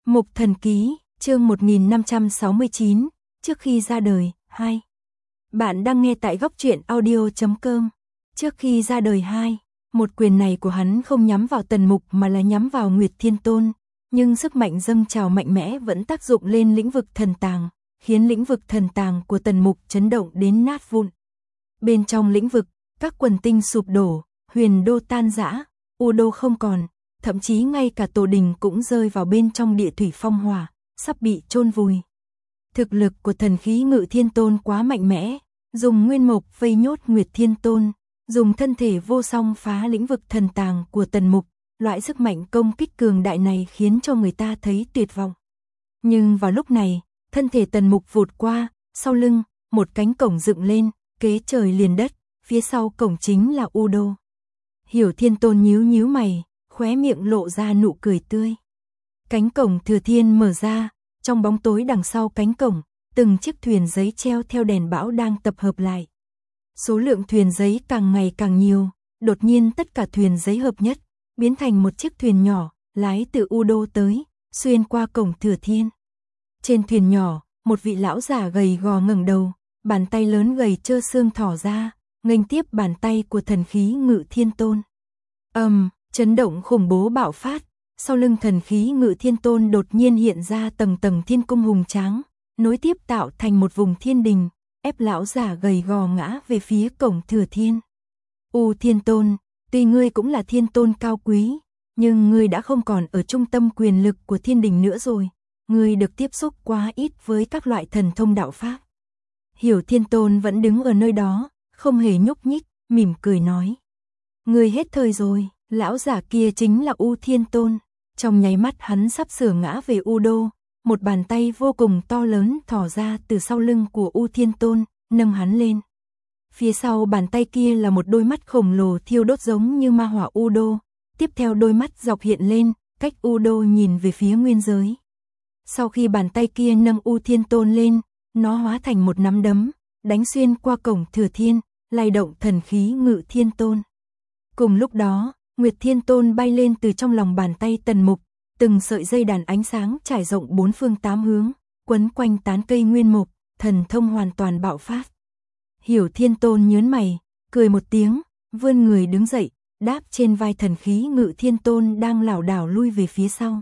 Mục Thần Ký, chương 1569, trước khi ra đời, 2. Bạn đang nghe tại góc truyện audio.com. Trước khi ra đời 2, một quyền này của hắn không nhắm vào Tần Mục mà là nhắm vào Nguyệt Thiên Tôn, nhưng sức mạnh dâng trào mạnh mẽ vẫn tác dụng lên lĩnh vực thần tàng, khiến lĩnh vực thần tàng của Tần Mục chấn động đến nát vụn. Bên trong lĩnh vực, các quần tinh sụp đổ, huyền đô tan rã, u đô không còn, thậm chí ngay cả tổ đình cũng rơi vào bên trong địa thủy phong hỏa, sắp bị chôn vùi. Thực lực của thần khí Ngự Thiên Tôn quá mạnh mẽ, dùng nguyên mộc vây nhốt Nguyệt Thiên Tôn, dùng thân thể vô song phá lĩnh vực thần tàng của Tần Mục, loại sức mạnh công kích cường đại này khiến cho người ta thấy tuyệt vọng. Nhưng vào lúc này, thân thể Tần Mục vụt qua, sau lưng, một cánh cổng dựng lên, kế trời liền đất, phía sau cổng chính là U Đô. Hiểu Thiên Tôn nhíu nhíu mày, khóe miệng lộ ra nụ cười tươi. Cánh cổng thừa thiên mở ra, trong bóng tối đằng sau cánh cổng, từng chiếc thuyền giấy treo theo đèn bão đang tập hợp lại. Số lượng thuyền giấy càng ngày càng nhiều, đột nhiên tất cả thuyền giấy hợp nhất, biến thành một chiếc thuyền nhỏ, lái từ U Đô tới, xuyên qua cổng thừa thiên. Trên thuyền nhỏ, một vị lão giả gầy gò ngẩng đầu, bàn tay lớn gầy trơ xương thỏ ra, nghênh tiếp bàn tay của thần khí Ngự Thiên Tôn. Chấn động khủng bố bạo phát, sau lưng thần khí Ngự Thiên Tôn đột nhiên hiện ra tầng tầng thiên cung hùng tráng, nối tiếp tạo thành một vùng thiên đình, ép lão giả gầy gò ngã về phía cổng thừa thiên. U Thiên Tôn, tuy ngươi cũng là thiên tôn cao quý, nhưng ngươi đã không còn ở trung tâm quyền lực của thiên đình nữa rồi, ngươi được tiếp xúc quá ít với các loại thần thông đạo pháp. Hiểu Thiên Tôn vẫn đứng ở nơi đó, không hề nhúc nhích, mỉm cười nói. Ngươi hết thời rồi. Lão giả kia chính là U Thiên Tôn, trong nháy mắt hắn sắp sửa ngã về U Đô, một bàn tay vô cùng to lớn thò ra từ sau lưng của U Thiên Tôn, nâng hắn lên. Phía sau bàn tay kia là một đôi mắt khổng lồ thiêu đốt giống như ma hỏa U Đô, tiếp theo đôi mắt dọc hiện lên, cách U Đô nhìn về phía nguyên giới. Sau khi bàn tay kia nâng U Thiên Tôn lên, nó hóa thành một nắm đấm, đánh xuyên qua cổng thừa thiên, lay động thần khí Ngự Thiên Tôn. Cùng lúc đó, Nguyệt Thiên Tôn bay lên từ trong lòng bàn tay Tần Mục, từng sợi dây đàn ánh sáng trải rộng bốn phương tám hướng, quấn quanh tán cây nguyên mộc, thần thông hoàn toàn bạo phát. Hiểu Thiên Tôn nhớn mày, cười một tiếng, vươn người đứng dậy, đáp trên vai thần khí Ngự Thiên Tôn đang lảo đảo lui về phía sau.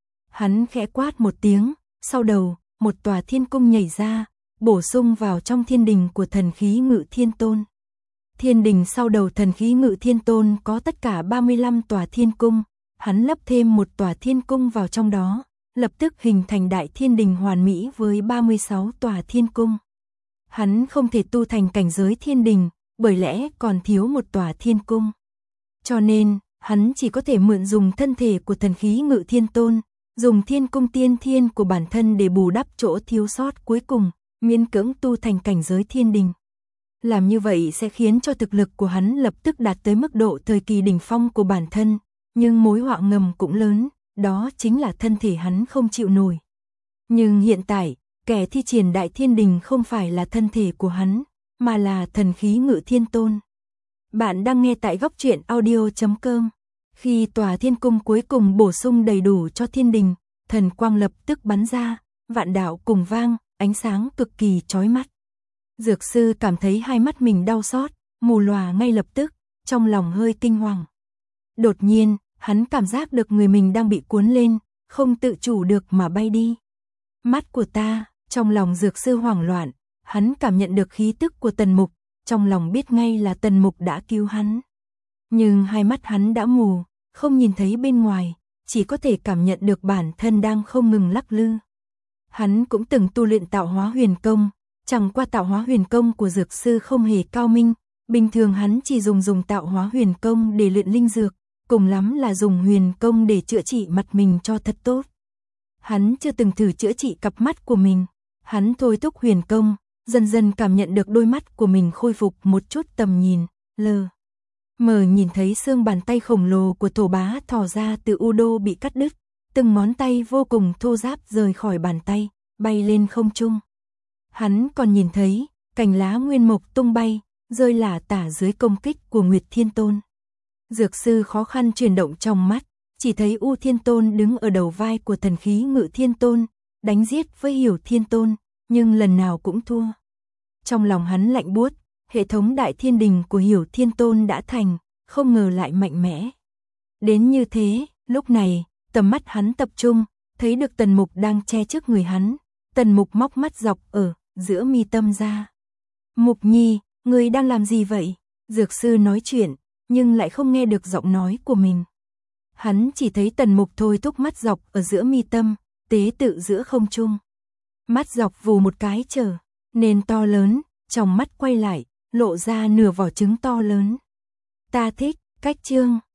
Hắn khẽ quát một tiếng, sau đầu, một tòa thiên cung nhảy ra, bổ sung vào trong thiên đình của thần khí Ngự Thiên Tôn. Thiên đình sau đầu thần khí Ngự Thiên Tôn có tất cả 35 tòa thiên cung, hắn lấp thêm một tòa thiên cung vào trong đó, lập tức hình thành đại thiên đình hoàn mỹ với 36 tòa thiên cung. Hắn không thể tu thành cảnh giới thiên đình, bởi lẽ còn thiếu một tòa thiên cung. Cho nên, hắn chỉ có thể mượn dùng thân thể của thần khí Ngự Thiên Tôn, dùng thiên cung tiên thiên của bản thân để bù đắp chỗ thiếu sót cuối cùng, miễn cưỡng tu thành cảnh giới thiên đình. Làm như vậy sẽ khiến cho thực lực của hắn lập tức đạt tới mức độ thời kỳ đỉnh phong của bản thân, nhưng mối họa ngầm cũng lớn, đó chính là thân thể hắn không chịu nổi. Nhưng hiện tại, kẻ thi triển đại thiên đình không phải là thân thể của hắn, mà là thần khí Ngự Thiên Tôn. Bạn đang nghe tại góc truyện audio.com. Khi tòa thiên cung cuối cùng bổ sung đầy đủ cho thiên đình, thần quang lập tức bắn ra, vạn đạo cùng vang, ánh sáng cực kỳ chói mắt. Dược sư cảm thấy hai mắt mình đau xót, mù lòa ngay lập tức, trong lòng hơi kinh hoàng. Đột nhiên, hắn cảm giác được người mình đang bị cuốn lên, không tự chủ được mà bay đi. Mắt của ta, trong lòng dược sư hoảng loạn, hắn cảm nhận được khí tức của Tần Mục, trong lòng biết ngay là Tần Mục đã cứu hắn. Nhưng hai mắt hắn đã mù, không nhìn thấy bên ngoài, chỉ có thể cảm nhận được bản thân đang không ngừng lắc lư. Hắn cũng từng tu luyện tạo hóa huyền công, chẳng qua tạo hóa huyền công của dược sư không hề cao minh, bình thường hắn chỉ dùng tạo hóa huyền công để luyện linh dược, cùng lắm là dùng huyền công để chữa trị mặt mình cho thật tốt. Hắn chưa từng thử chữa trị cặp mắt của mình, hắn thôi thúc huyền công, dần dần cảm nhận được đôi mắt của mình khôi phục một chút tầm nhìn, lờ mờ nhìn thấy xương bàn tay khổng lồ của Thổ Bá thò ra từ U Đô bị cắt đứt, từng ngón tay vô cùng thô ráp rời khỏi bàn tay, bay lên không trung. Hắn còn nhìn thấy, cành lá nguyên mộc tung bay, rơi lả tả dưới công kích của Nguyệt Thiên Tôn. Dược sư khó khăn chuyển động trong mắt, chỉ thấy U Thiên Tôn đứng ở đầu vai của thần khí Ngự Thiên Tôn, đánh giết với Hiểu Thiên Tôn, nhưng lần nào cũng thua. Trong lòng hắn lạnh buốt, hệ thống Đại Thiên Đình của Hiểu Thiên Tôn đã thành, không ngờ lại mạnh mẽ. Đến như thế, lúc này, tầm mắt hắn tập trung, thấy được Tần Mục đang che trước người hắn. Tần Mục móc mắt dọc ở giữa mi tâm ra. Mục Nhi, ngươi đang làm gì vậy? Dược sư nói chuyện, nhưng lại không nghe được giọng nói của mình. Hắn chỉ thấy Tần Mục thôi thúc mắt dọc ở giữa mi tâm, tế tự giữa không trung. Mắt dọc vù một cái trở nên to lớn, trong mắt quay lại, lộ ra nửa vỏ trứng to lớn. Ta thích cách chương